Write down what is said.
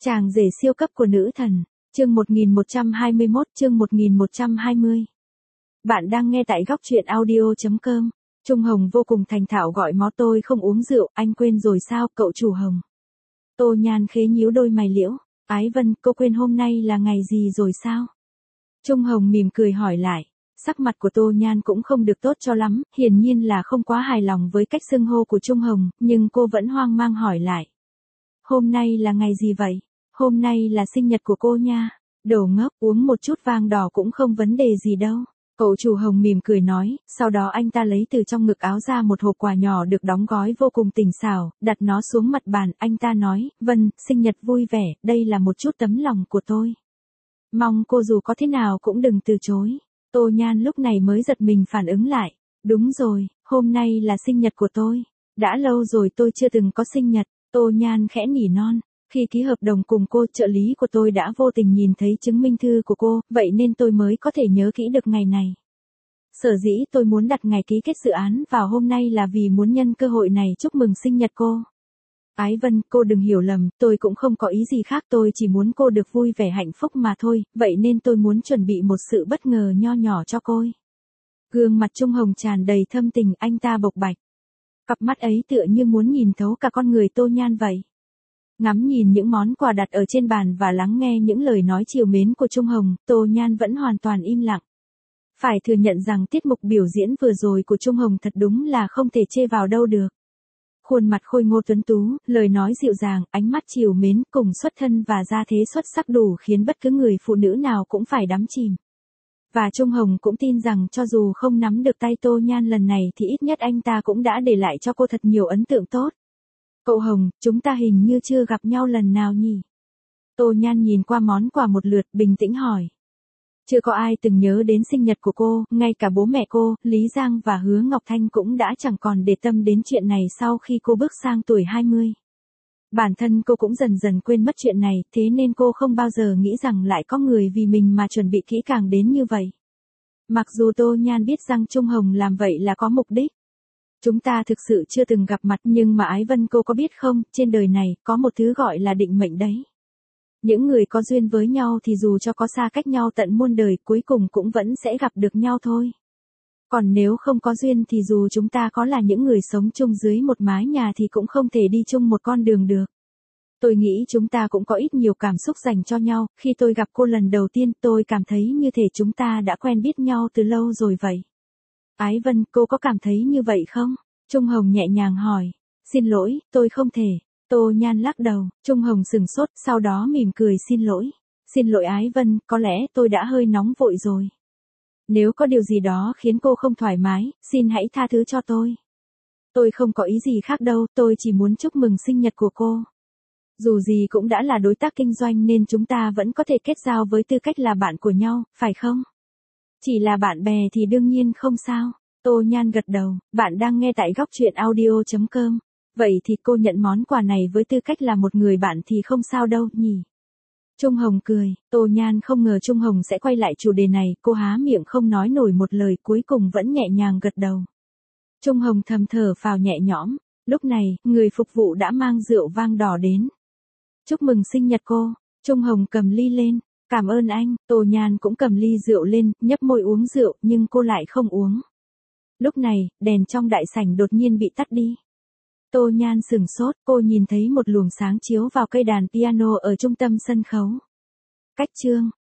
Chàng rể siêu cấp của nữ thần. Chương 1121, chương 1120. Bạn đang nghe tại góc truyện audio.com. Trung Hồng vô cùng thành thạo gọi mó, tôi không uống rượu, anh quên rồi sao, cậu chủ Hồng. Tô Nhan khế nhíu đôi mày liễu. Ái Vân, cô quên hôm nay là ngày gì rồi sao? Trung Hồng mỉm cười hỏi lại. Sắc mặt của Tô Nhan cũng không được tốt cho lắm, hiển nhiên là không quá hài lòng với cách xưng hô của Trung Hồng, nhưng cô vẫn hoang mang hỏi lại. Hôm nay là ngày gì vậy? Hôm nay là sinh nhật của cô nha. Đồ ngốc, uống một chút vang đỏ cũng không vấn đề gì đâu. Cậu chủ Hồng mỉm cười nói, sau đó anh ta lấy từ trong ngực áo ra một hộp quà nhỏ được đóng gói vô cùng tinh xảo, đặt nó xuống mặt bàn, anh ta nói, Vân, sinh nhật vui vẻ, đây là một chút tấm lòng của tôi. Mong cô dù có thế nào cũng đừng từ chối. Tô Nhan lúc này mới giật mình phản ứng lại. Đúng rồi, hôm nay là sinh nhật của tôi. Đã lâu rồi tôi chưa từng có sinh nhật. Tô Nhan khẽ nỉ non. Khi ký hợp đồng cùng cô, trợ lý của tôi đã vô tình nhìn thấy chứng minh thư của cô, vậy nên tôi mới có thể nhớ kỹ được ngày này. Sở dĩ tôi muốn đặt ngày ký kết dự án vào hôm nay là vì muốn nhân cơ hội này chúc mừng sinh nhật cô. Ái Vân, cô đừng hiểu lầm, tôi cũng không có ý gì khác, tôi chỉ muốn cô được vui vẻ hạnh phúc mà thôi, vậy nên tôi muốn chuẩn bị một sự bất ngờ nho nhỏ cho cô. Gương mặt Trung Hồng tràn đầy thâm tình, anh ta bộc bạch. Cặp mắt ấy tựa như muốn nhìn thấu cả con người Tô Nhan vậy. Ngắm nhìn những món quà đặt ở trên bàn và lắng nghe những lời nói trìu mến của Trung Hồng, Tô Nhan vẫn hoàn toàn im lặng. Phải thừa nhận rằng tiết mục biểu diễn vừa rồi của Trung Hồng thật đúng là không thể chê vào đâu được. Khuôn mặt khôi ngô tuấn tú, lời nói dịu dàng, ánh mắt trìu mến cùng xuất thân và gia thế xuất sắc đủ khiến bất cứ người phụ nữ nào cũng phải đắm chìm. Và Trung Hồng cũng tin rằng cho dù không nắm được tay Tô Nhan lần này thì ít nhất anh ta cũng đã để lại cho cô thật nhiều ấn tượng tốt. Cậu Hồng, chúng ta hình như chưa gặp nhau lần nào nhỉ? Tô Nhan nhìn qua món quà một lượt, bình tĩnh hỏi. Chưa có ai từng nhớ đến sinh nhật của cô, ngay cả bố mẹ cô, Lý Giang và Hứa Ngọc Thanh cũng đã chẳng còn để tâm đến chuyện này sau khi cô bước sang tuổi 20. Bản thân cô cũng dần dần quên mất chuyện này, thế nên cô không bao giờ nghĩ rằng lại có người vì mình mà chuẩn bị kỹ càng đến như vậy. Mặc dù Tô Nhan biết rằng Trung Hồng làm vậy là có mục đích. Chúng ta thực sự chưa từng gặp mặt, nhưng mà Ái Vân, cô có biết không, trên đời này, có một thứ gọi là định mệnh đấy. Những người có duyên với nhau thì dù cho có xa cách nhau tận muôn đời, cuối cùng cũng vẫn sẽ gặp được nhau thôi. Còn nếu không có duyên thì dù chúng ta có là những người sống chung dưới một mái nhà thì cũng không thể đi chung một con đường được. Tôi nghĩ chúng ta cũng có ít nhiều cảm xúc dành cho nhau, khi tôi gặp cô lần đầu tiên tôi cảm thấy như thể chúng ta đã quen biết nhau từ lâu rồi vậy. Ái Vân, cô có cảm thấy như vậy không? Trung Hồng nhẹ nhàng hỏi. Xin lỗi, tôi không thể. Tô Nhan lắc đầu, Trung Hồng sừng sốt, sau đó mỉm cười xin lỗi. Xin lỗi Ái Vân, có lẽ tôi đã hơi nóng vội rồi. Nếu có điều gì đó khiến cô không thoải mái, xin hãy tha thứ cho tôi. Tôi không có ý gì khác đâu, tôi chỉ muốn chúc mừng sinh nhật của cô. Dù gì cũng đã là đối tác kinh doanh nên chúng ta vẫn có thể kết giao với tư cách là bạn của nhau, phải không? Chỉ là bạn bè thì đương nhiên không sao. Tô Nhan gật đầu, bạn đang nghe tại góc truyện audio.com. Vậy thì cô nhận món quà này với tư cách là một người bạn thì không sao đâu, nhỉ? Trung Hồng cười, Tô Nhan không ngờ Trung Hồng sẽ quay lại chủ đề này, cô há miệng không nói nổi một lời, cuối cùng vẫn nhẹ nhàng gật đầu. Trung Hồng thầm thở phào nhẹ nhõm, lúc này, người phục vụ đã mang rượu vang đỏ đến. Chúc mừng sinh nhật cô. Trung Hồng cầm ly lên. Cảm ơn anh. Tô Nhan cũng cầm ly rượu lên, nhấp môi uống rượu, nhưng cô lại không uống. Lúc này, đèn trong đại sảnh đột nhiên bị tắt đi. Tô Nhan sửng sốt, cô nhìn thấy một luồng sáng chiếu vào cây đàn piano ở trung tâm sân khấu. Cách chương.